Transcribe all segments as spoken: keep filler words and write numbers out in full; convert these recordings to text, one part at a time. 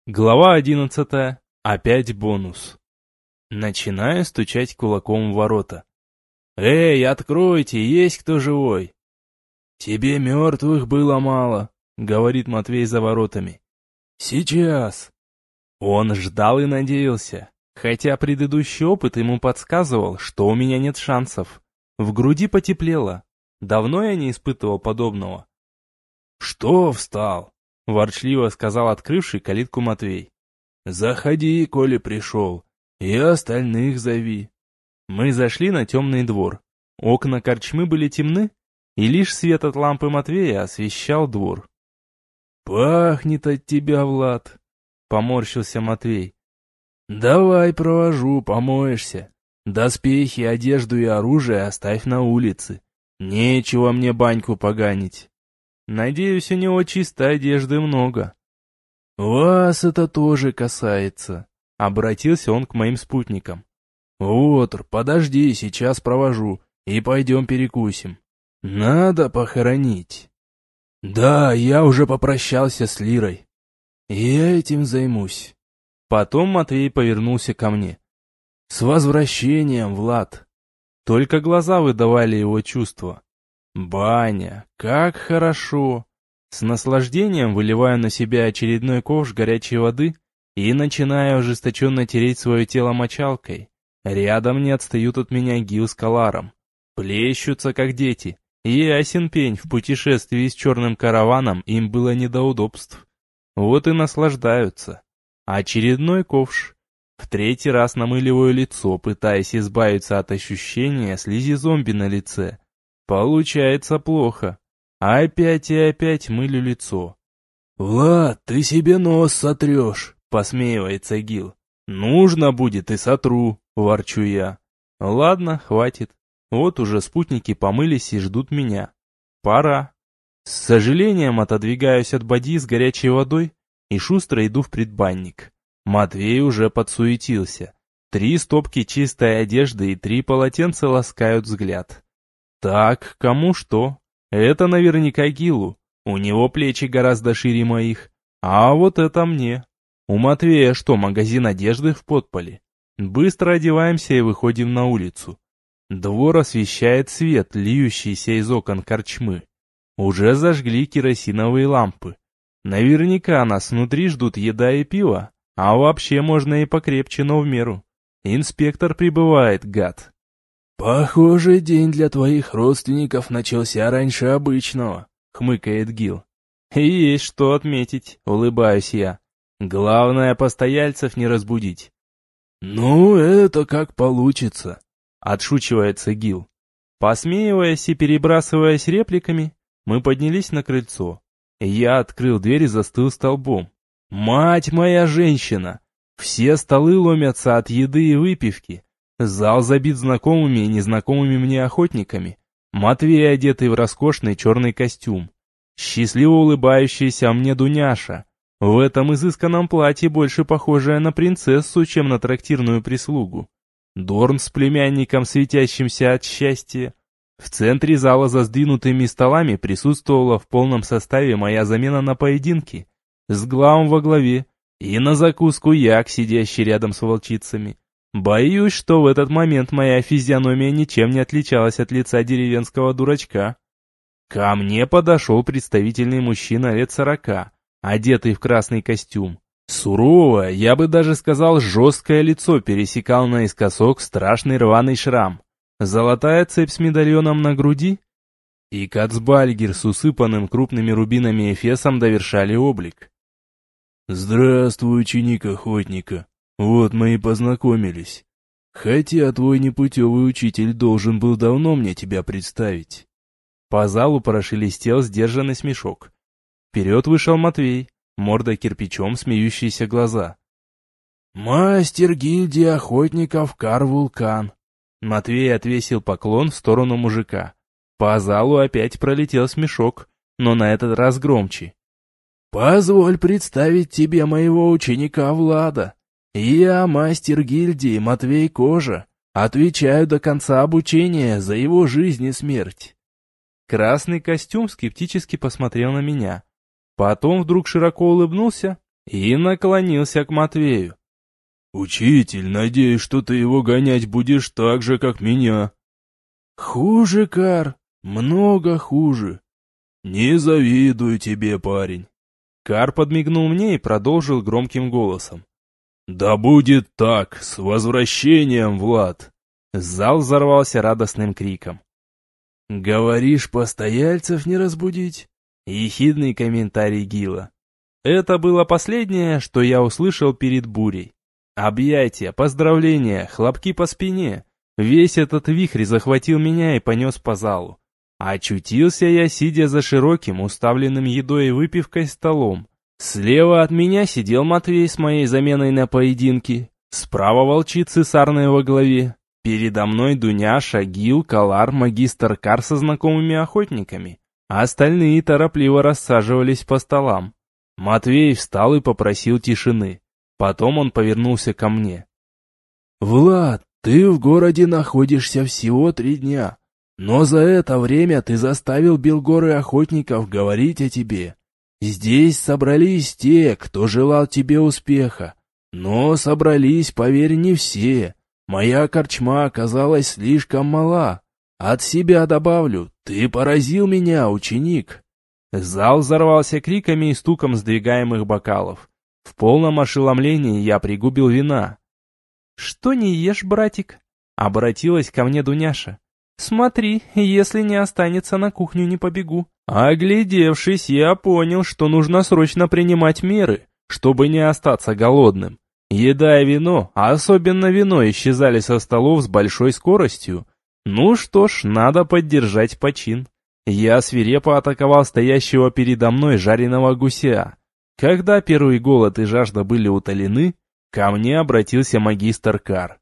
Глава одиннадцатая. Опять бонус. Начинаю стучать кулаком в ворота. «Эй, откройте, есть кто живой?» «Тебе мертвых было мало», — говорит Матвей за воротами. «Сейчас». Он ждал и надеялся, хотя предыдущий опыт ему подсказывал, что у меня нет шансов. В груди потеплело. Давно я не испытывал подобного. «Что встал?» — ворчливо сказал открывший калитку Матвей. «Заходи, коли пришел, и остальных зови». Мы зашли на темный двор. Окна корчмы были темны, и лишь свет от лампы Матвея освещал двор. «Пахнет от тебя, Влад», — поморщился Матвей. «Давай провожу, помоешься. Доспехи, одежду и оружие оставь на улице. Нечего мне баньку поганить. Надеюсь, у него чистой одежды много». «Вас это тоже касается», — обратился он к моим спутникам. «Отр, подожди, сейчас провожу, и пойдем перекусим. Надо похоронить». «Да, я уже попрощался с Лирой. Я этим займусь». Потом Матвей повернулся ко мне. «С возвращением, Влад». Только глаза выдавали его чувства. «Баня, как хорошо!» С наслаждением выливаю на себя очередной ковш горячей воды и начинаю ожесточенно тереть свое тело мочалкой. Рядом не отстают от меня Гил с Каларом. Плещутся, как дети. Ясен пень, в путешествии с черным караваном им было не до удобств. Вот и наслаждаются. Очередной ковш. В третий раз намыливаю лицо, пытаясь избавиться от ощущения слизи зомби на лице. Получается плохо. Опять и опять мылю лицо. «Влад, ты себе нос сотрешь», — посмеивается Гил. «Нужно будет и сотру», — ворчу я. «Ладно, хватит. Вот уже спутники помылись и ждут меня. Пора». С сожалением отодвигаюсь от бадьи с горячей водой и шустро иду в предбанник. Матвей уже подсуетился. Три стопки чистой одежды и три полотенца ласкают взгляд. Так, кому что? Это наверняка Гилу. У него плечи гораздо шире моих. А вот это мне. У Матвея что, магазин одежды в подполе? Быстро одеваемся и выходим на улицу. Двор освещает свет, льющийся из окон корчмы. Уже зажгли керосиновые лампы. Наверняка нас внутри ждут еда и пиво. А вообще можно и покрепче, но в меру. Инспектор прибывает, гад. «Похоже, день для твоих родственников начался раньше обычного», — хмыкает Гил. «И есть что отметить», — улыбаюсь я. «Главное, постояльцев не разбудить». «Ну, это как получится», — отшучивается Гил. Посмеиваясь и перебрасываясь репликами, мы поднялись на крыльцо. Я открыл дверь и застыл столбом. «Мать моя женщина! Все столы ломятся от еды и выпивки. Зал забит знакомыми и незнакомыми мне охотниками. Матвей, одетый в роскошный черный костюм. Счастливо улыбающаяся мне Дуняша. В этом изысканном платье больше похожая на принцессу, чем на трактирную прислугу. Дорн с племянником, светящимся от счастья. В центре зала за сдвинутыми столами присутствовала в полном составе моя замена на поединки. С главом во главе. И на закуску як, сидящий рядом с волчицами. Боюсь, что в этот момент моя физиономия ничем не отличалась от лица деревенского дурачка. Ко мне подошел представительный мужчина лет сорока, одетый в красный костюм. Суровое, я бы даже сказал, жесткое лицо пересекал наискосок страшный рваный шрам. Золотая цепь с медальоном на груди и кацбальгер с усыпанным крупными рубинами эфесом довершали облик. «Здравствуй, ученик охотника. Вот мы и познакомились. Хотя твой непутевый учитель должен был давно мне тебя представить». По залу прошелестел сдержанный смешок. Вперед вышел Матвей, морда кирпичом, смеющиеся глаза. «Мастер гильдии охотников Кар-Вулкан». Матвей отвесил поклон в сторону мужика. По залу опять пролетел смешок, но на этот раз громче. «Позволь представить тебе моего ученика Влада. Я, мастер гильдии Матвей Кожа, отвечаю до конца обучения за его жизнь и смерть». Красный костюм скептически посмотрел на меня. Потом вдруг широко улыбнулся и наклонился к Матвею. «Учитель, надеюсь, что ты его гонять будешь так же, как меня». «Хуже, Кар, много хуже». «Не завидую тебе, парень». Кар подмигнул мне и продолжил громким голосом. «Да будет так, с возвращением, Влад!» Зал взорвался радостным криком. «Говоришь, постояльцев не разбудить?» Ехидный комментарий Гила. Это было последнее, что я услышал перед бурей. Объятия, поздравления, хлопки по спине. Весь этот вихрь захватил меня и понес по залу. Очутился я, сидя за широким, уставленным едой и выпивкой столом. Слева от меня сидел Матвей с моей заменой на поединке. Справа волчицы сарной во главе. Передо мной Дуняша, Гил, Калар, магистр Кар со знакомыми охотниками. А остальные торопливо рассаживались по столам. Матвей встал и попросил тишины. Потом он повернулся ко мне. «Влад, ты в городе находишься всего три дня. Но за это время ты заставил Белгоры охотников говорить о тебе. Здесь собрались те, кто желал тебе успеха. Но собрались, поверь, не все. Моя корчма оказалась слишком мала. От себя добавлю, ты поразил меня, ученик». Зал взорвался криками и стуком сдвигаемых бокалов. В полном ошеломлении я пригубил вина. «Что не ешь, братик?» — обратилась ко мне Дуняша. «Смотри, если не останется, на кухню не побегу». Оглядевшись, я понял, что нужно срочно принимать меры, чтобы не остаться голодным. Еда и вино, а особенно вино, исчезали со столов с большой скоростью. Ну что ж, надо поддержать почин. Я свирепо атаковал стоящего передо мной жареного гуся. Когда первый голод и жажда были утолены, ко мне обратился магистр Кар.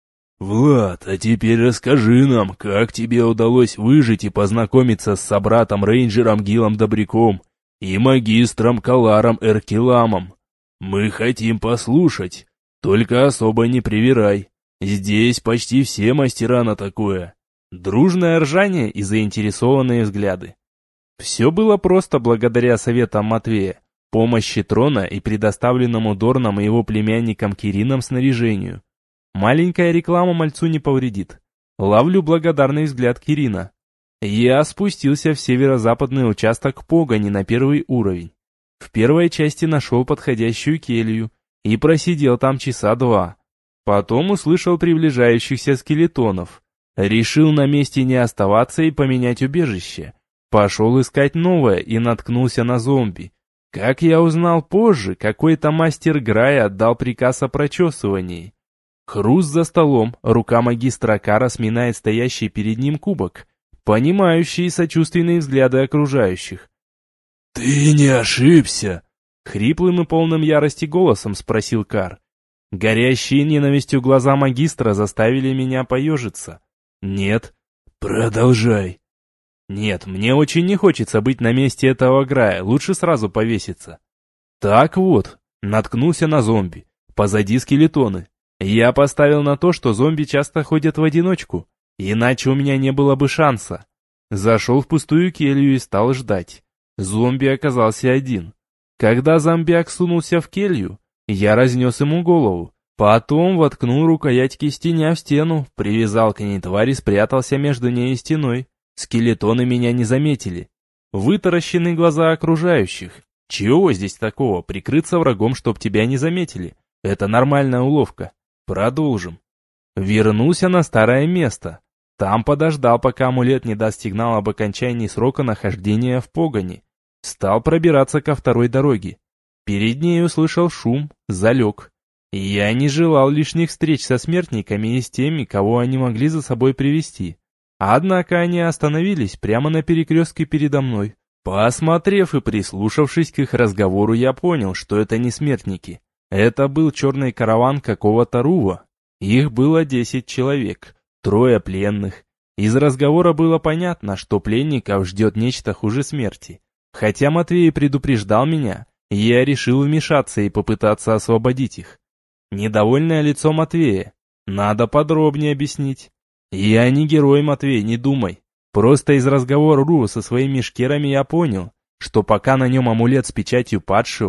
«Влад, а теперь расскажи нам, как тебе удалось выжить и познакомиться с собратом-рейнджером Гилом Добряком и магистром Каларом Эркиламом. Мы хотим послушать, только особо не привирай. Здесь почти все мастера на такое». Дружное ржание и заинтересованные взгляды. Все было просто благодаря советам Матвея, помощи Трона и предоставленному Дорном и его племянникам Киринам снаряжению. Маленькая реклама мальцу не повредит. Ловлю благодарный взгляд Кирина. Я спустился в северо-западный участок погони на первый уровень. В первой части нашел подходящую келью и просидел там часа два. Потом услышал приближающихся скелетонов. Решил на месте не оставаться и поменять убежище. Пошел искать новое и наткнулся на зомби. Как я узнал позже, какой-то мастер Грай отдал приказ о прочесывании. Хруст за столом, рука магистра Кара сминает стоящий перед ним кубок, понимающие сочувственные взгляды окружающих. «Ты не ошибся?» — хриплым и полным ярости голосом спросил Кар. Горящие ненавистью глаза магистра заставили меня поежиться. «Нет». «Продолжай». «Нет, мне очень не хочется быть на месте этого Грая, лучше сразу повеситься». Так вот, наткнулся на зомби. Позади скелетоны. Я поставил на то, что зомби часто ходят в одиночку, иначе у меня не было бы шанса. Зашел в пустую келью и стал ждать. Зомби оказался один. Когда зомбяк сунулся в келью, я разнес ему голову. Потом воткнул рукоять кистеня в стену, привязал к ней тварь и спрятался между ней и стеной. Скелетоны меня не заметили. Вытаращены глаза окружающих. Чего здесь такого? Прикрыться врагом, чтоб тебя не заметили. Это нормальная уловка. Продолжим. Вернулся на старое место. Там подождал, пока амулет не даст сигнал об окончании срока нахождения в погони. Стал пробираться ко второй дороге. Перед ней услышал шум, залег. Я не желал лишних встреч со смертниками и с теми, кого они могли за собой привести. Однако они остановились прямо на перекрестке передо мной. Посмотрев и прислушавшись к их разговору, я понял, что это не смертники. Это был черный караван какого-то рува. Их было десять человек, трое пленных. Из разговора было понятно, что пленников ждет нечто хуже смерти. Хотя Матвей предупреждал меня, я решил вмешаться и попытаться освободить их. Недовольное лицо Матвея. Надо подробнее объяснить. Я не герой, Матвей, не думай. Просто из разговора Рува со своими шкерами я понял, что пока на нем амулет с печатью падшего,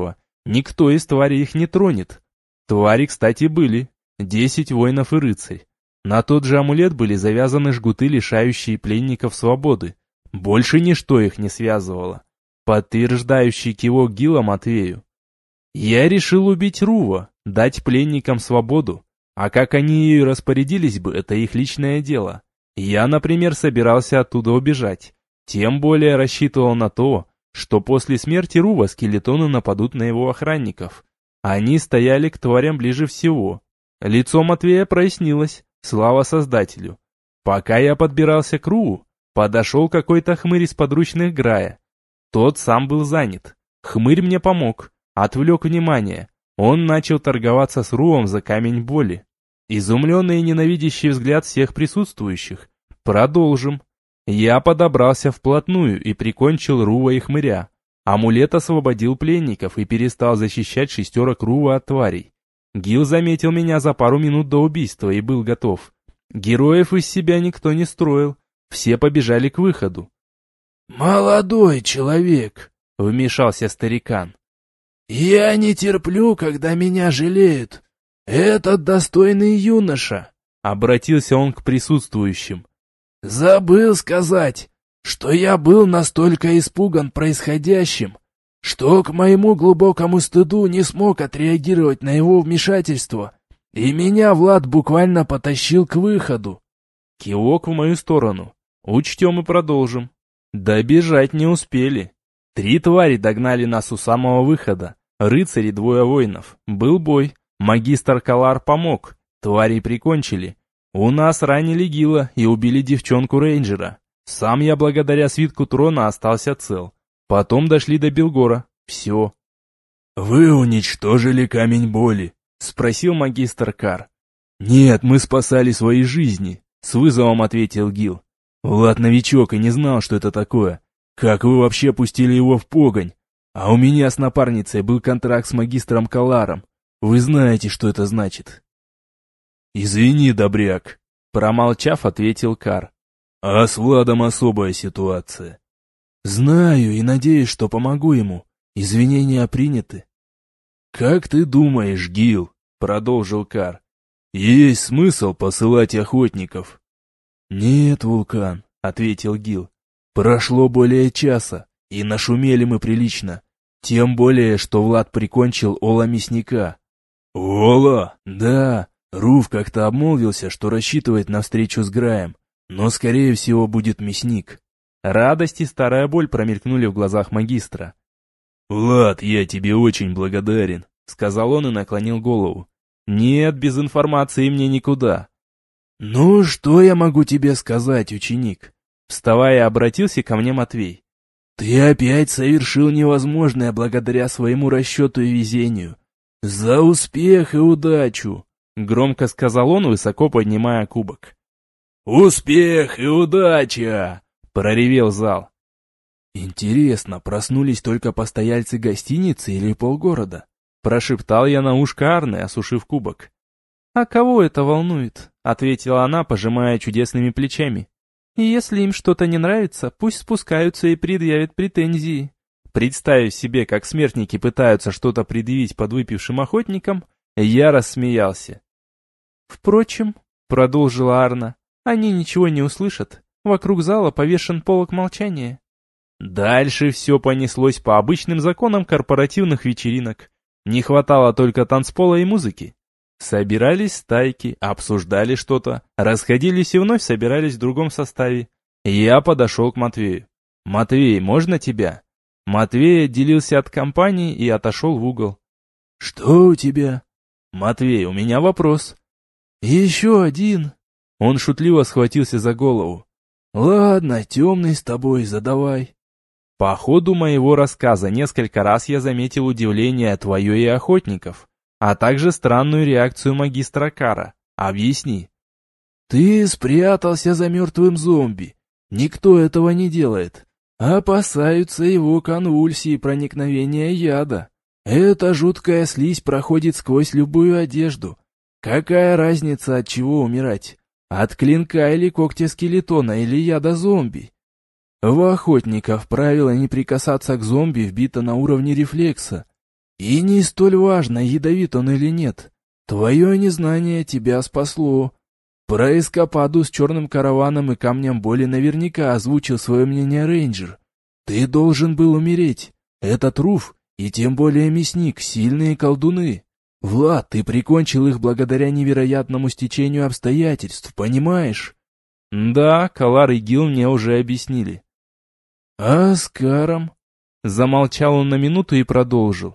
Никто из тварей их не тронет. Твари, кстати, были. Десять воинов и рыцарь. На тот же амулет были завязаны жгуты, лишающие пленников свободы. Больше ничто их не связывало. Подтверждающий кивок Гила Матвею. Я решил убить Рува, дать пленникам свободу. А как они ею распорядились бы, это их личное дело. Я, например, собирался оттуда убежать. Тем более рассчитывал на то, что после смерти Рува скелетоны нападут на его охранников. Они стояли к тварям ближе всего. Лицо Матвея прояснилось, слава Создателю. Пока я подбирался к Руву, подошел какой-то хмырь из подручных Грая. Тот сам был занят. Хмырь мне помог, отвлек внимание. Он начал торговаться с Рувом за камень боли. Изумленный и ненавидящий взгляд всех присутствующих. Продолжим. Я подобрался вплотную и прикончил Рува и хмыря. Амулет освободил пленников и перестал защищать шестерок Рува от тварей. Гил заметил меня за пару минут до убийства и был готов. Героев из себя никто не строил. Все побежали к выходу. «Молодой человек», — вмешался старикан. «Я не терплю, когда меня жалеют. Этот достойный юноша», — обратился он к присутствующим. «Забыл сказать, что я был настолько испуган происходящим, что к моему глубокому стыду не смог отреагировать на его вмешательство, и меня Влад буквально потащил к выходу». Кивок в мою сторону. Учтем и продолжим. Добежать не успели. Три твари догнали нас у самого выхода. Рыцари, двое воинов. Был бой. Магистр Калар помог. Тварей прикончили. У нас ранили Гила и убили девчонку-рейнджера. Сам я благодаря свитку трона остался цел. Потом дошли до Белгора. Все. «Вы уничтожили камень боли?» — спросил магистр Кар. «Нет, мы спасали свои жизни», — с вызовом ответил Гил. «Влад новичок и не знал, что это такое. Как вы вообще пустили его в погонь? А у меня с напарницей был контракт с магистром Каларом. Вы знаете, что это значит». «Извини, добряк», — промолчав, ответил Кар. «А с Владом особая ситуация». «Знаю и надеюсь, что помогу ему. Извинения приняты». «Как ты думаешь, Гил?» — продолжил Кар. «Есть смысл посылать охотников?» «Нет, Вулкан», — ответил Гил. «Прошло более часа, и нашумели мы прилично. Тем более, что Влад прикончил Ола Мясника». «Ола?» «Да, Рув как-то обмолвился, что рассчитывает на встречу с Граем, но, скорее всего, будет Мясник». Радость и старая боль промелькнули в глазах магистра. «Влад, я тебе очень благодарен», — сказал он и наклонил голову. «Нет, без информации мне никуда». «Ну, что я могу тебе сказать, ученик?» Вставая, обратился ко мне Матвей. «Ты опять совершил невозможное благодаря своему расчету и везению. За успех и удачу!» Громко сказал он, высоко поднимая кубок. «Успех и удача!» — проревел зал. «Интересно, проснулись только постояльцы гостиницы или полгорода?» Прошептал я на ушко Арны, осушив кубок. «А кого это волнует?» — ответила она, пожимая чудесными плечами. «И если им что-то не нравится, пусть спускаются и предъявят претензии». Представив себе, как смертники пытаются что-то предъявить подвыпившим охотникам, я рассмеялся. «Впрочем», — продолжила Арна, — «они ничего не услышат. Вокруг зала повешен полог молчания». Дальше все понеслось по обычным законам корпоративных вечеринок. Не хватало только танцпола и музыки. Собирались стайки, обсуждали что-то, расходились и вновь собирались в другом составе. Я подошел к Матвею. «Матвей, можно тебя?» Матвей отделился от компании и отошел в угол. «Что у тебя?» «Матвей, у меня вопрос». «Еще один». Он шутливо схватился за голову. «Ладно, темный с тобой, задавай». По ходу моего рассказа несколько раз я заметил удивление твое и охотников, а также странную реакцию магистра Кара. Объясни. «Ты спрятался за мертвым зомби. Никто этого не делает. Опасаются его конвульсии проникновения яда. Эта жуткая слизь проходит сквозь любую одежду. Какая разница, от чего умирать? От клинка или когтя скелетона или яда зомби?» В охотников правило не прикасаться к зомби вбито на уровне рефлекса. И не столь важно, ядовит он или нет. Твое незнание тебя спасло. Про эскападу с черным караваном и камнем боли наверняка озвучил свое мнение рейнджер. Ты должен был умереть. Этот Руф, и тем более мясник, сильные колдуны. Влад, ты прикончил их благодаря невероятному стечению обстоятельств, понимаешь? Да, Калар и Гил мне уже объяснили. А с Каром? Замолчал он на минуту и продолжил.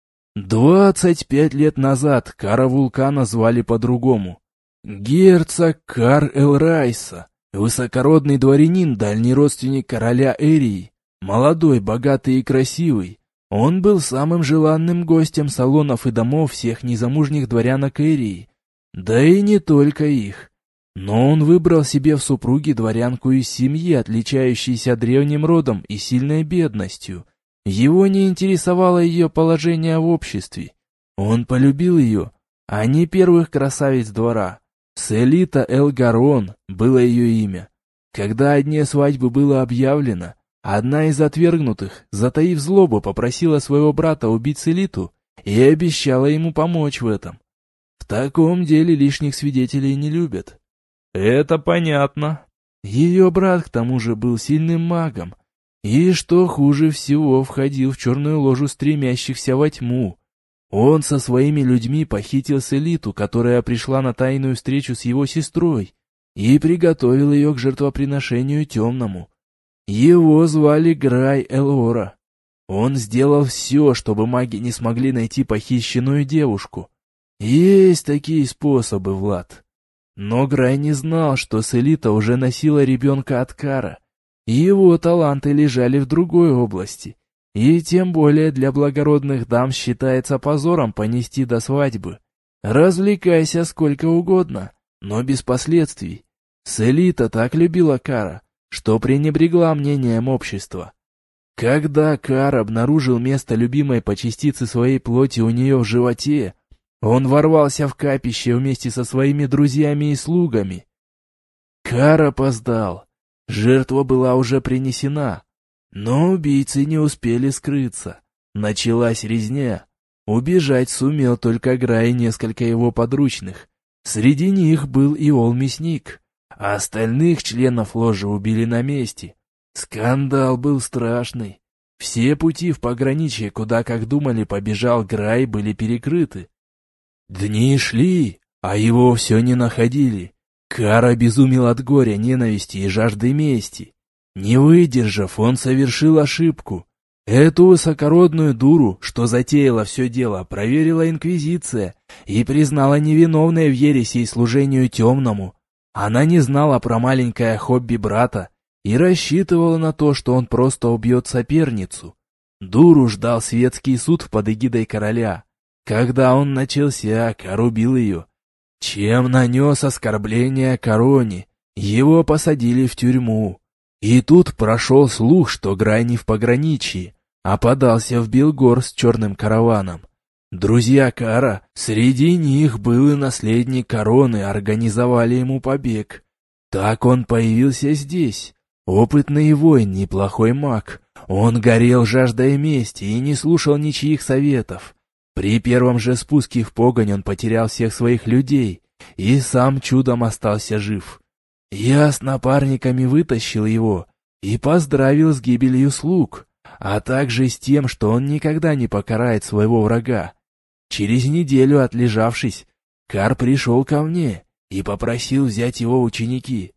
Двадцать пять лет назад Кара Вулкана звали по-другому. Герцог Кар Элрайса, высокородный дворянин, дальний родственник короля Эрии, молодой, богатый и красивый. Он был самым желанным гостем салонов и домов всех незамужних дворянок Эрии, да и не только их. Но он выбрал себе в супруги дворянку из семьи, отличающейся древним родом и сильной бедностью. Его не интересовало ее положение в обществе. Он полюбил ее, а не первых красавиц двора. Селита Элгарон было ее имя. Когда о дне свадьбы было объявлено, одна из отвергнутых, затаив злобу, попросила своего брата убить Селиту и обещала ему помочь в этом. В таком деле лишних свидетелей не любят. Это понятно. Ее брат к тому же был сильным магом, и, что хуже всего, входил в черную ложу стремящихся во тьму. Он со своими людьми похитил Селиту, которая пришла на тайную встречу с его сестрой, и приготовил ее к жертвоприношению темному. Его звали Грай Элора. Он сделал все, чтобы маги не смогли найти похищенную девушку. Есть такие способы, Влад. Но Грай не знал, что Селита уже носила ребенка от Кара. Его таланты лежали в другой области, и тем более для благородных дам считается позором понести до свадьбы. Развлекайся сколько угодно, но без последствий. Селита так любила Кара, что пренебрегла мнением общества. Когда Кар обнаружил место любимой по частице своей плоти у нее в животе, он ворвался в капище вместе со своими друзьями и слугами. Кар опоздал. Жертва была уже принесена, но убийцы не успели скрыться. Началась резня. Убежать сумел только Грай и несколько его подручных. Среди них был и Ол-мясник, а остальных членов ложи убили на месте. Скандал был страшный. Все пути в пограничье, куда, как думали, побежал Грай, были перекрыты. Дни шли, а его все не находили. Кар обезумел от горя, ненависти и жажды мести. Не выдержав, он совершил ошибку. Эту высокородную дуру, что затеяла все дело, проверила Инквизиция и признала невиновной в ереси и служению темному. Она не знала про маленькое хобби брата и рассчитывала на то, что он просто убьет соперницу. Дуру ждал светский суд под эгидой короля. Когда он начался, Кар убил ее, чем нанес оскорбление короне. Его посадили в тюрьму. И тут прошел слух, что Грай не в пограничье, а подался в Белгор с черным караваном. Друзья Кара, среди них был и наследник короны, организовали ему побег. Так он появился здесь. Опытный воин, неплохой маг. Он горел жаждой мести и не слушал ничьих советов. При первом же спуске в погонь он потерял всех своих людей и сам чудом остался жив. Я с напарниками вытащил его и поздравил с гибелью слуг, а также с тем, что он никогда не покарает своего врага. Через неделю отлежавшись, Кар пришел ко мне и попросил взять его ученики.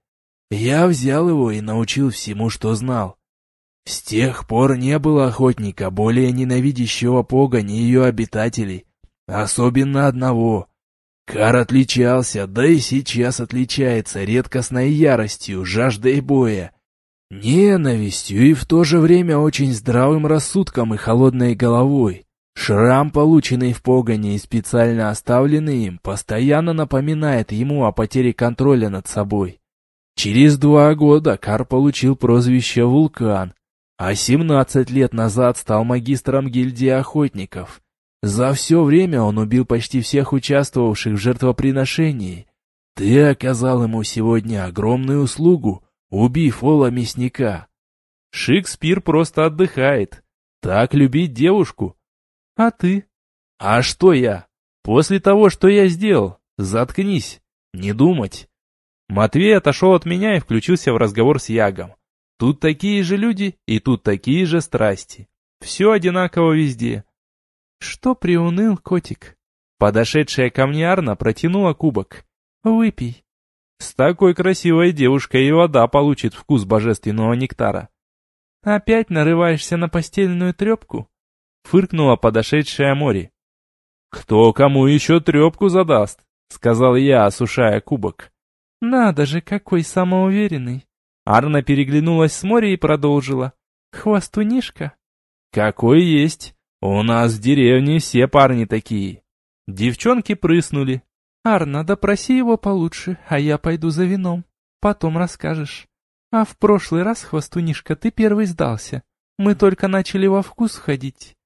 Я взял его и научил всему, что знал. С тех пор не было охотника, более ненавидящего погонь и ее обитателей, особенно одного. Кар отличался, да и сейчас отличается редкостной яростью, жаждой боя, ненавистью и в то же время очень здравым рассудком и холодной головой. Шрам, полученный в погоне и специально оставленный им, постоянно напоминает ему о потере контроля над собой. Через два года Кар получил прозвище «Вулкан», а семнадцать лет назад стал магистром гильдии охотников. За все время он убил почти всех участвовавших в жертвоприношении. Ты оказал ему сегодня огромную услугу, убив Ола-мясника. Шекспир просто отдыхает. Так любить девушку. А ты? А что я? После того, что я сделал, заткнись, не думать. Матвей отошел от меня и включился в разговор с Ягом. Тут такие же люди и тут такие же страсти. Все одинаково везде. Что приуныл, котик? Подошедшая ко мне Арна протянула кубок. Выпей. С такой красивой девушкой и вода получит вкус божественного нектара. Опять нарываешься на постельную трепку? Фыркнула подошедшая Мори. Кто кому еще трепку задаст? Сказал я, осушая кубок. Надо же, какой самоуверенный. Арна переглянулась с Мори и продолжила. Хвастунишка? Какой есть. У нас в деревне все парни такие. Девчонки прыснули. Арна, допроси его получше, а я пойду за вином. Потом расскажешь. А в прошлый раз, хвастунишка, ты первый сдался. Мы только начали во вкус ходить.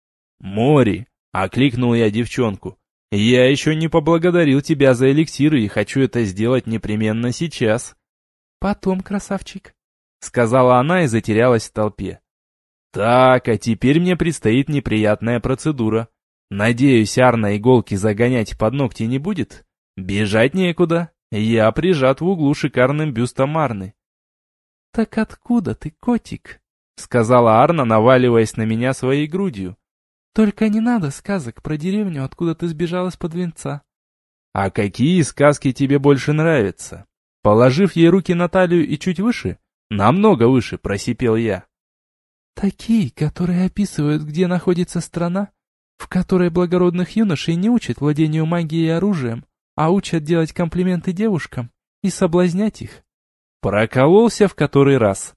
Мори, окликнул я девчонку. Я еще не поблагодарил тебя за эликсиры и хочу это сделать непременно сейчас. Потом, красавчик, сказала она и затерялась в толпе. Так, а теперь мне предстоит неприятная процедура. Надеюсь, Арна иголки загонять под ногти не будет? Бежать некуда. Я прижат в углу шикарным бюстом Арны. Так откуда ты, котик? Сказала Арна, наваливаясь на меня своей грудью. Только не надо сказок про деревню, откуда ты сбежал из-под венца. А какие сказки тебе больше нравятся? Положив ей руки на талию и чуть выше, намного выше, просипел я. Такие, которые описывают, где находится страна, в которой благородных юношей не учат владению магией и оружием, а учат делать комплименты девушкам и соблазнять их. Прокололся в который раз.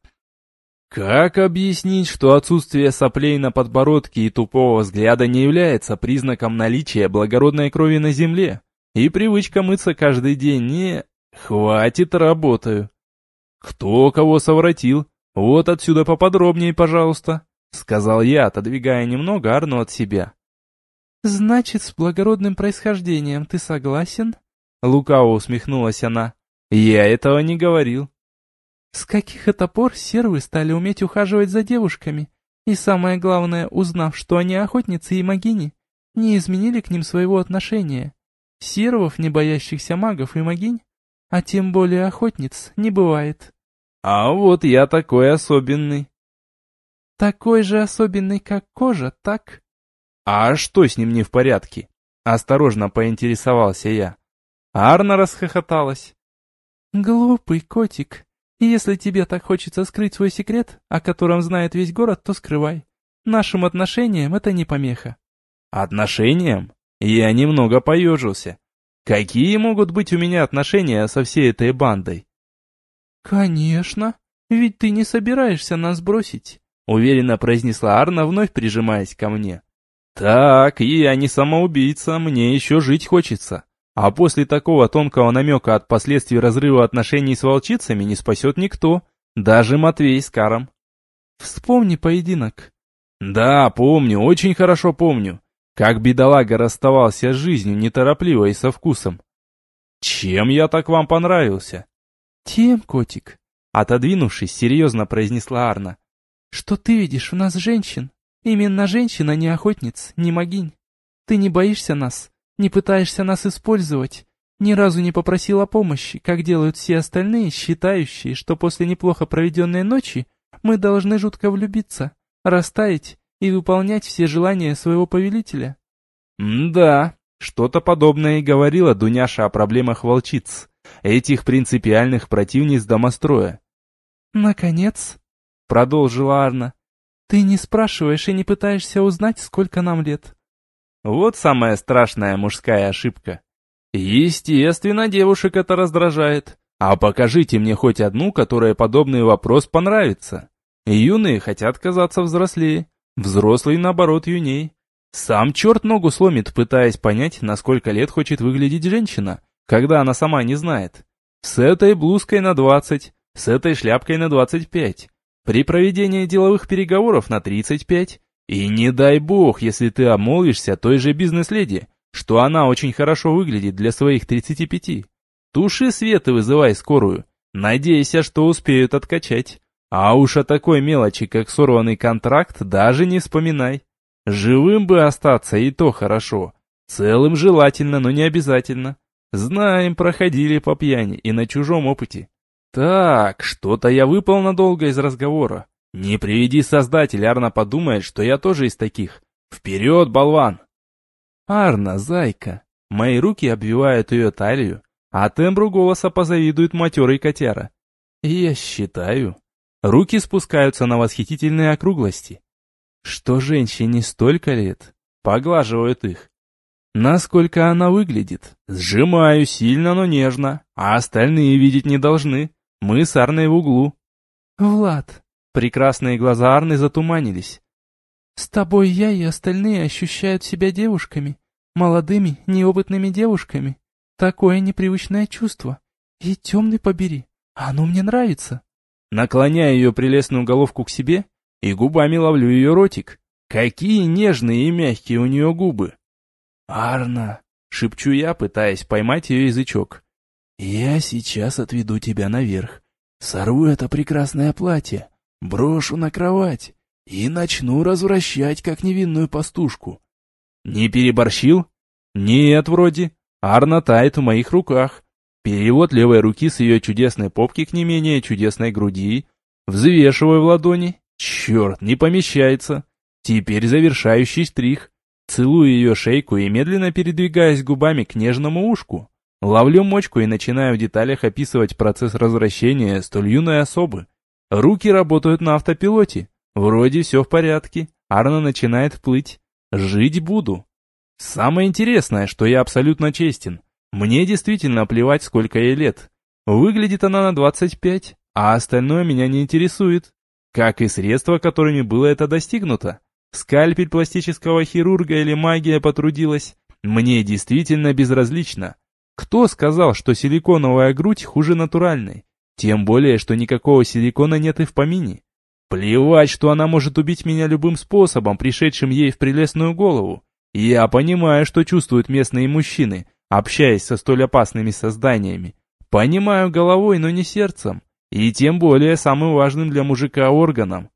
Как объяснить, что отсутствие соплей на подбородке и тупого взгляда не является признаком наличия благородной крови на земле, и привычка мыться каждый день не... Хватит, работаю. Кто кого совратил? Вот отсюда поподробнее, пожалуйста, сказал я, отодвигая немного Арну от себя. Значит, с благородным происхождением ты согласен? Лукаво усмехнулась она. Я этого не говорил. С каких это пор сервы стали уметь ухаживать за девушками? И самое главное, узнав, что они охотницы и магини, не изменили к ним своего отношения. Сервов, не боящихся магов и магинь, а тем более охотниц, не бывает. А вот я такой особенный. Такой же особенный, как кожа, так? А что с ним не в порядке? Осторожно поинтересовался я. Арна расхохоталась. Глупый котик. Если тебе так хочется скрыть свой секрет, о котором знает весь город, то скрывай. Нашим отношениям это не помеха. Отношениям? Я немного поежился. Какие могут быть у меня отношения со всей этой бандой? Конечно, ведь ты не собираешься нас бросить, уверенно произнесла Арна, вновь прижимаясь ко мне. Так, я не самоубийца, мне еще жить хочется. А после такого тонкого намека от последствий разрыва отношений с волчицами не спасет никто, даже Матвей с Каром. Вспомни поединок. Да, помню, очень хорошо помню. Как бедолага расставался с жизнью неторопливо и со вкусом. Чем я так вам понравился? Тем, котик, отодвинувшись, серьезно произнесла Арна, что ты видишь в нас женщин. Именно женщин, а не охотниц, не могинь. Ты не боишься нас, не пытаешься нас использовать, ни разу не попросил о помощи, как делают все остальные, считающие, что после неплохо проведенной ночи мы должны жутко влюбиться, растаять и выполнять все желания своего повелителя. М-да, что-то подобное и говорила Дуняша о проблемах волчиц, этих принципиальных противниц домостроя. Наконец, продолжила Арна, ты не спрашиваешь и не пытаешься узнать, сколько нам лет. Вот самая страшная мужская ошибка. Естественно, девушек это раздражает. А покажите мне хоть одну, которой подобный вопрос понравится. Юные хотят казаться взрослее, взрослые, наоборот, юней. Сам черт ногу сломит, пытаясь понять, на сколько лет хочет выглядеть женщина, когда она сама не знает. С этой блузкой на двадцать, с этой шляпкой на двадцать пять. При проведении деловых переговоров на тридцать пять. И не дай бог, если ты обмолвишься той же бизнес-леди, что она очень хорошо выглядит для своих тридцати пяти. Туши свет и вызывай скорую. Надейся, что успеют откачать. А уж о такой мелочи, как сорванный контракт, даже не вспоминай. Живым бы остаться, и то хорошо. Целым желательно, но не обязательно. Знаем, проходили по пьяни и на чужом опыте. Так, что-то я выпал надолго из разговора. Не приведи создатель, Арна подумает, что я тоже из таких. Вперед, болван! Арна, зайка. Мои руки обвивают ее талию, а тембру голоса позавидует матерый котяра. Я считаю. Руки спускаются на восхитительные округлости. Что женщине столько лет? Поглаживают их. Насколько она выглядит? Сжимаю сильно, но нежно, а остальные видеть не должны. Мы с Арной в углу. Влад. Прекрасные глаза Арны затуманились. С тобой я и остальные ощущают себя девушками. Молодыми, неопытными девушками. Такое непривычное чувство. И темный побери. Оно мне нравится. Наклоняю ее прелестную головку к себе и губами ловлю ее ротик. Какие нежные и мягкие у нее губы. «Арна», — шепчу я, пытаясь поймать ее язычок. «Я сейчас отведу тебя наверх. Сорву это прекрасное платье, брошу на кровать и начну развращать, как невинную пастушку». «Не переборщил?» «Нет, вроде. Арна тает в моих руках. Перевод левой руки с ее чудесной попки к не менее чудесной груди. Взвешиваю в ладони. Черт, не помещается. Теперь завершающий штрих. Целую ее шейку и медленно передвигаясь губами к нежному ушку. Ловлю мочку и начинаю в деталях описывать процесс развращения столь юной особы. Руки работают на автопилоте. Вроде все в порядке. Арна начинает плыть. Жить буду. Самое интересное, что я абсолютно честен. Мне действительно плевать, сколько ей лет. Выглядит она на двадцать пять, а остальное меня не интересует. Как и средства, которыми было это достигнуто. Скальпель пластического хирурга или магия потрудилась. Мне действительно безразлично. Кто сказал, что силиконовая грудь хуже натуральной? Тем более, что никакого силикона нет и в помине. Плевать, что она может убить меня любым способом, пришедшим ей в прелестную голову. Я понимаю, что чувствуют местные мужчины, общаясь со столь опасными созданиями. Понимаю головой, но не сердцем. И тем более самым важным для мужика органом.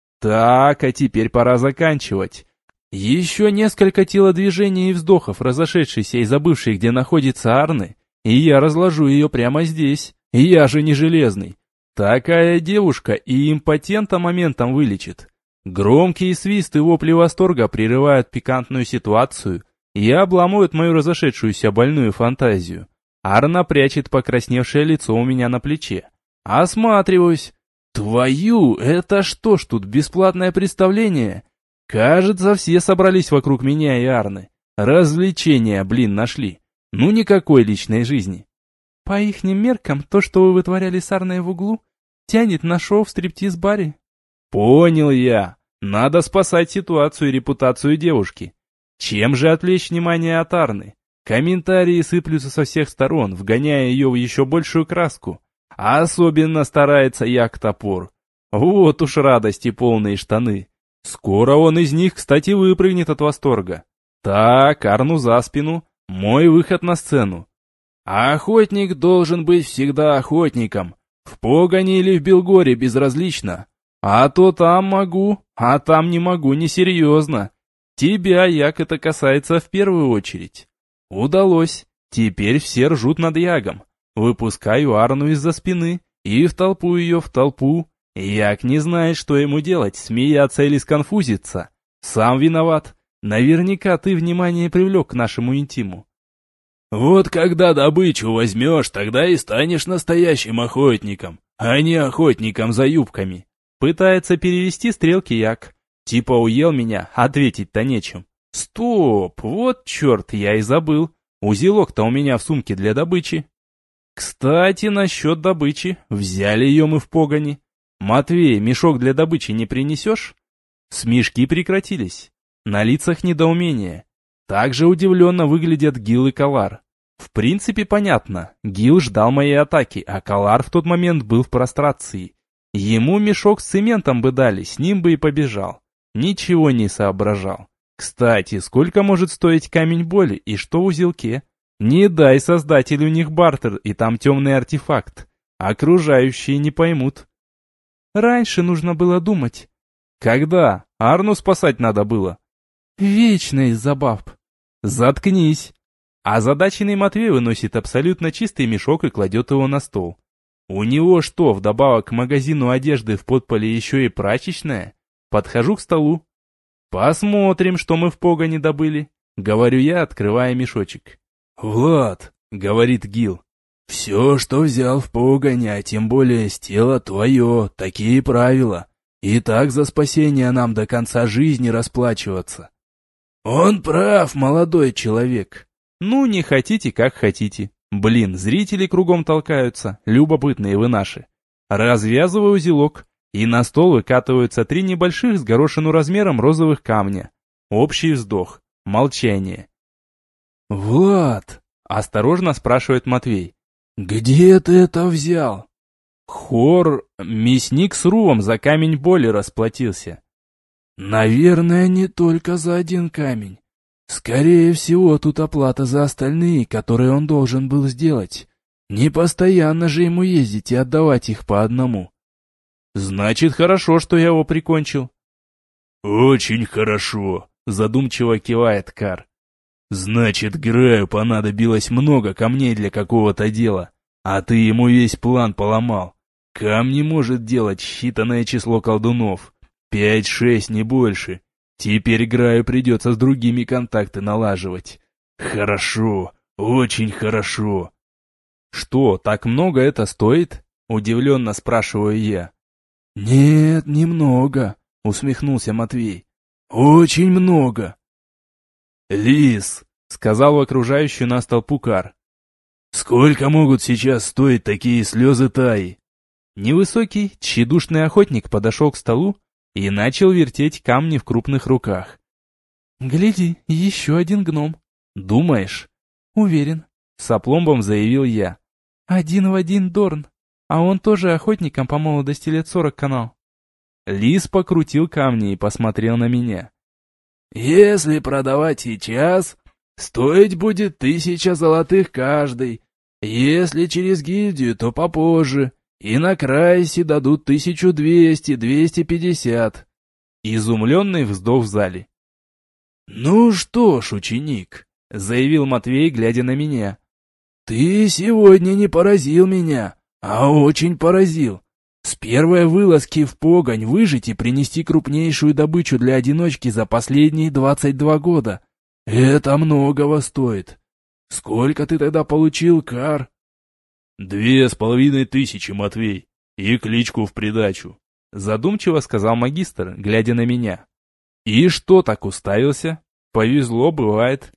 Так, а теперь пора заканчивать. Еще несколько телодвижений и вздохов, разошедшейся и забывшей, где находится Арны, и я разложу ее прямо здесь. Я же не железный. Такая девушка и импотента моментом вылечит. Громкие свисты и вопли восторга прерывают пикантную ситуацию и обламывают мою разошедшуюся больную фантазию. Арна прячет покрасневшее лицо у меня на плече. Осматриваюсь. Твою, это что ж тут, бесплатное представление? Кажется, все собрались вокруг меня и Арны. Развлечения, блин, нашли. Ну никакой личной жизни. По ихним меркам, то, что вы вытворяли с Арной в углу, тянет на шоу в стриптиз-баре. Понял я. Надо спасать ситуацию и репутацию девушки. Чем же отвлечь внимание от Арны? Комментарии сыплются со всех сторон, вгоняя ее в еще большую краску. А особенно старается як-топор. Вот уж радости полные штаны. Скоро он из них, кстати, выпрыгнет от восторга. Так, Арну за спину. Мой выход на сцену. Охотник должен быть всегда охотником. В Погоне или в Белгоре безразлично. А то там могу, а там не могу, несерьезно. Тебя, як, это касается в первую очередь. Удалось. Теперь все ржут над ягом. Выпускаю Арну из-за спины и в толпу ее, в толпу. Як не знает, что ему делать, смеяться или сконфузиться. Сам виноват. Наверняка ты внимание привлек к нашему интиму. Вот когда добычу возьмешь, тогда и станешь настоящим охотником, а не охотником за юбками. Пытается перевести стрелки як. Типа уел меня, ответить-то нечем. Стоп, вот черт, я и забыл. Узелок-то у меня в сумке для добычи. Кстати, насчет добычи. Взяли ее мы в Погоне. Матвей, мешок для добычи не принесешь? Смешки прекратились. На лицах недоумение. Также удивленно выглядят Гил и Калар. В принципе, понятно. Гил ждал моей атаки, а Калар в тот момент был в прострации. Ему мешок с цементом бы дали, с ним бы и побежал. Ничего не соображал. Кстати, сколько может стоить камень боли и что в узелке? Не дай создатель у них бартер, и там темный артефакт. Окружающие не поймут. Раньше нужно было думать. Когда? Арну спасать надо было. Вечно из-за баб. Заткнись. Озадаченный Матвей выносит абсолютно чистый мешок и кладет его на стол. У него что, вдобавок к магазину одежды в подполе еще и прачечная? Подхожу к столу. Посмотрим, что мы в погоне добыли, говорю я, открывая мешочек. «Влад», — говорит Гил, — «все, что взял в погоне, а тем более с тела, твое, такие правила. И так за спасение нам до конца жизни расплачиваться». «Он прав, молодой человек». Ну, не хотите, как хотите. Блин, зрители кругом толкаются, любопытные вы наши. Развязываю узелок, и на стол выкатываются три небольших с горошину размером розовых камня. Общий вздох, молчание. «Влад», — осторожно спрашивает Матвей, — «где ты это взял?» Хор, мясник с рувом за камень боли расплатился. «Наверное, не только за один камень. Скорее всего, тут оплата за остальные, которые он должен был сделать. Не постоянно же ему ездить и отдавать их по одному». «Значит, хорошо, что я его прикончил». «Очень хорошо», — задумчиво кивает Кар. «Значит, Граю понадобилось много камней для какого-то дела, а ты ему весь план поломал. Камни может делать считанное число колдунов. Пять-шесть, не больше. Теперь Граю придется с другими контакты налаживать. Хорошо, очень хорошо». «Что, так много это стоит?» — удивленно спрашиваю я. «Нет, немного», — усмехнулся Матвей. «Очень много». «Лис», — сказал в окружающую нас толпу Кар. «Сколько могут сейчас стоить такие слезы Таи?» Невысокий, тщедушный охотник подошел к столу и начал вертеть камни в крупных руках. «Гляди, еще один гном». «Думаешь?» «Уверен», — с опломбом заявил я. «Один в один Дорн, а он тоже охотником по молодости лет сорок канал». Лис покрутил камни и посмотрел на меня. «Если продавать сейчас, стоить будет тысяча золотых каждый. Если через гильдию, то попозже. И на Крайсе дадут тысячу двести, двести пятьдесят». Изумленный вздох в зале. «Ну что ж, ученик», — заявил Матвей, глядя на меня. «Ты сегодня не поразил меня, а очень поразил. С первой вылазки в погонь выжить и принести крупнейшую добычу для одиночки за последние двадцать два года. Это многого стоит. Сколько ты тогда получил, Кар?» «Две с половиной тысячи, Матвей, и кличку в придачу», — задумчиво сказал магистр, глядя на меня. «И что так уставился? Повезло, бывает».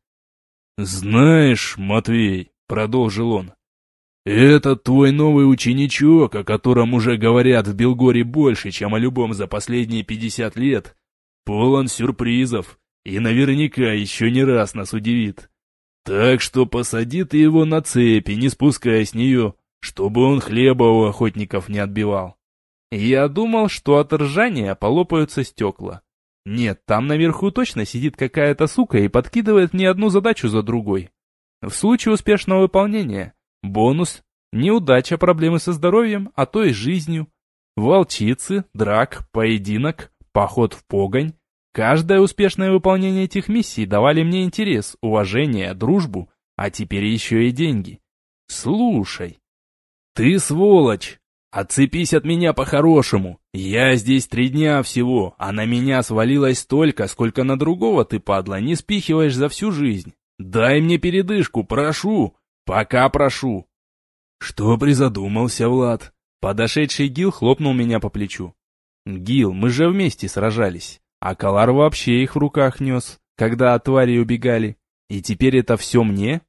«Знаешь, Матвей», — продолжил он, — «этот твой новый ученичок, о котором уже говорят в Белгоре больше, чем о любом за последние пятьдесят лет, полон сюрпризов и наверняка еще не раз нас удивит. Так что посади ты его на цепи, не спуская с нее, чтобы он хлеба у охотников не отбивал». Я думал, что от ржания полопаются стекла. Нет, там наверху точно сидит какая-то сука и подкидывает мне одну задачу за другой. В случае успешного выполнения бонус, неудача, проблемы со здоровьем, а то и жизнью. Волчицы, драк, поединок, поход в погонь. Каждое успешное выполнение этих миссий давали мне интерес, уважение, дружбу, а теперь еще и деньги. Слушай, ты сволочь, отцепись от меня по-хорошему. Я здесь три дня всего, а на меня свалилось столько, сколько на другого ты, падла, не спихиваешь за всю жизнь. Дай мне передышку, прошу, пока прошу». «Что призадумался, Влад?» Подошедший Гил хлопнул меня по плечу. «Гил, мы же вместе сражались. А Калар вообще их в руках нес, когда от твари убегали. И теперь это все мне?»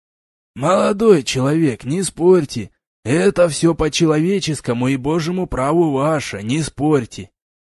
«Молодой человек, не спорьте. Это все по человеческому и божьему праву ваше, не спорьте».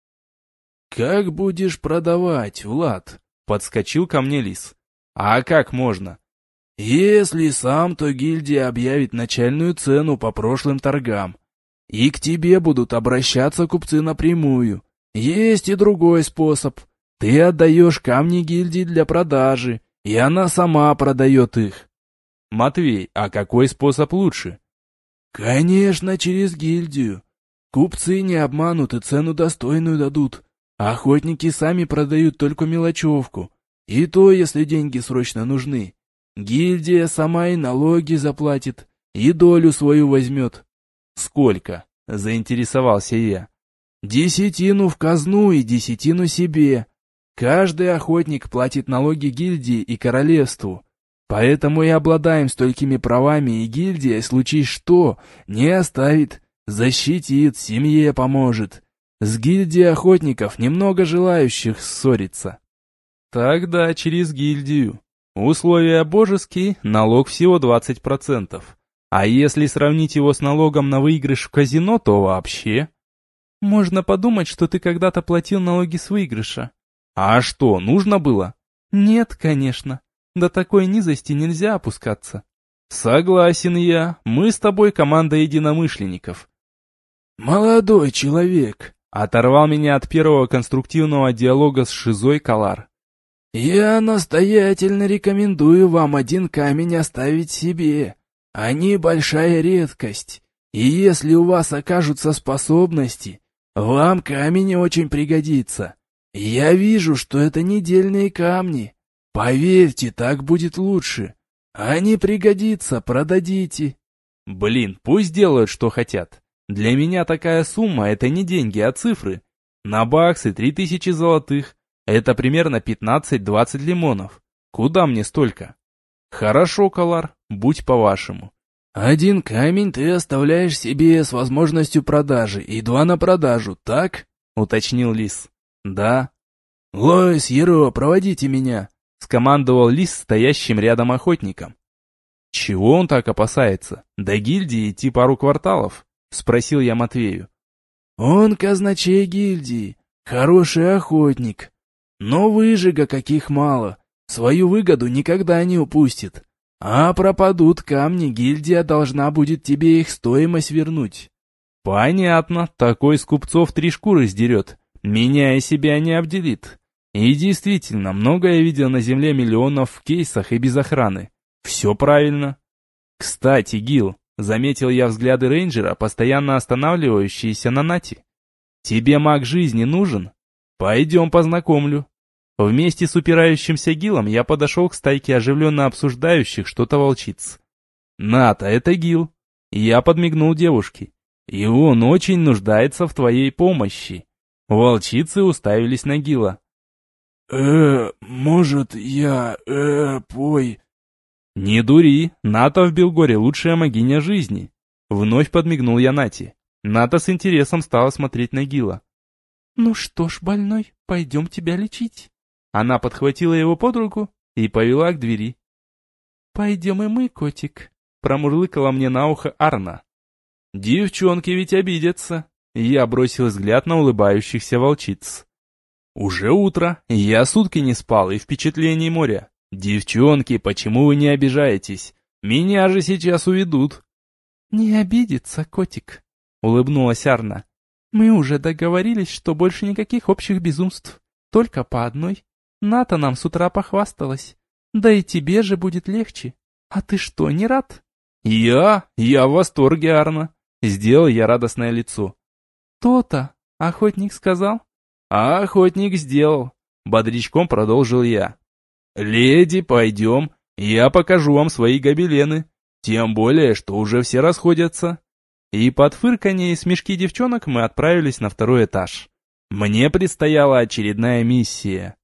«Как будешь продавать, Влад?» — подскочил ко мне лис. «А как можно?» «Если сам, то гильдия объявит начальную цену по прошлым торгам. И к тебе будут обращаться купцы напрямую. Есть и другой способ. Ты отдаешь камни гильдии для продажи, и она сама продает их». «Матвей, а какой способ лучше?» «Конечно, через гильдию. Купцы не обманут и цену достойную дадут. Охотники сами продают только мелочевку. И то, если деньги срочно нужны. Гильдия сама и налоги заплатит, и долю свою возьмет». «Сколько?» — заинтересовался я. «Десятину в казну и десятину себе. Каждый охотник платит налоги гильдии и королевству. Поэтому и обладаем столькими правами, и гильдия, случись что, не оставит, защитит, семье поможет. С гильдией охотников немного желающих ссориться». «Тогда через гильдию. Условия божеские, налог всего двадцать процентов. А если сравнить его с налогом на выигрыш в казино, то вообще...» «Можно подумать, что ты когда-то платил налоги с выигрыша». «А что, нужно было?» «Нет, конечно. До такой низости нельзя опускаться». «Согласен я. Мы с тобой команда единомышленников». «Молодой человек», — оторвал меня от первого конструктивного диалога с Шизой Калар. «Я настоятельно рекомендую вам один камень оставить себе. Они большая редкость, и если у вас окажутся способности, вам камень очень пригодится. Я вижу, что это недельные камни. Поверьте, так будет лучше. А не пригодится, продадите». «Блин, пусть делают, что хотят. Для меня такая сумма — это не деньги, а цифры. На баксы три тысячи золотых. Это примерно пятнадцать-двадцать лимонов. Куда мне столько?» «Хорошо, Калар, будь по-вашему». «Один камень ты оставляешь себе с возможностью продажи, и два на продажу, так?» — уточнил Лис. «Да». «Лоис, Еро, проводите меня», — скомандовал Лис стоящим рядом охотником. «Чего он так опасается? До гильдии идти пару кварталов?» — спросил я Матвею. «Он казначей гильдии, хороший охотник. Но выжига каких мало, свою выгоду никогда не упустит. А пропадут камни, гильдия должна будет тебе их стоимость вернуть». «Понятно, такой с купцов три шкуры сдерет, меня и себя не обделит. И действительно, много я видел на земле миллионов в кейсах и без охраны. Все правильно. Кстати, Гил, заметил я взгляды рейнджера, постоянно останавливающиеся на Нати. Тебе маг жизни нужен? Пойдем познакомлю». Вместе с упирающимся Гилом я подошел к стайке оживленно обсуждающих что-то волчиц. «Ната, это Гил». Я подмигнул девушке. «И он очень нуждается в твоей помощи». Волчицы уставились на Гила. «Э, может, я, э, пой...» «Не дури, Ната в Белгоре лучшая магиня жизни». Вновь подмигнул я Нате. Ната с интересом стала смотреть на Гила. «Ну что ж, больной, пойдем тебя лечить». Она подхватила его под руку и повела к двери. «Пойдем и мы, котик», — промурлыкала мне на ухо Арна. «Девчонки ведь обидятся». Я бросил взгляд на улыбающихся волчиц. «Уже утро, я сутки не спал и впечатлений моря. Девчонки, почему вы не обижаетесь? Меня же сейчас уведут». «Не обидится, котик», — улыбнулась Арна. «Мы уже договорились, что больше никаких общих безумств, только по одной. Ната нам с утра похвасталась. Да и тебе же будет легче. А ты что, не рад?» «Я? Я в восторге, Арна!» Сделал я радостное лицо. «То-то!» — охотник сказал. «А охотник сделал!» Бодрячком продолжил я. «Леди, пойдем, я покажу вам свои гобелены. Тем более, что уже все расходятся». И под фырканье и смешки девчонок мы отправились на второй этаж. Мне предстояла очередная миссия.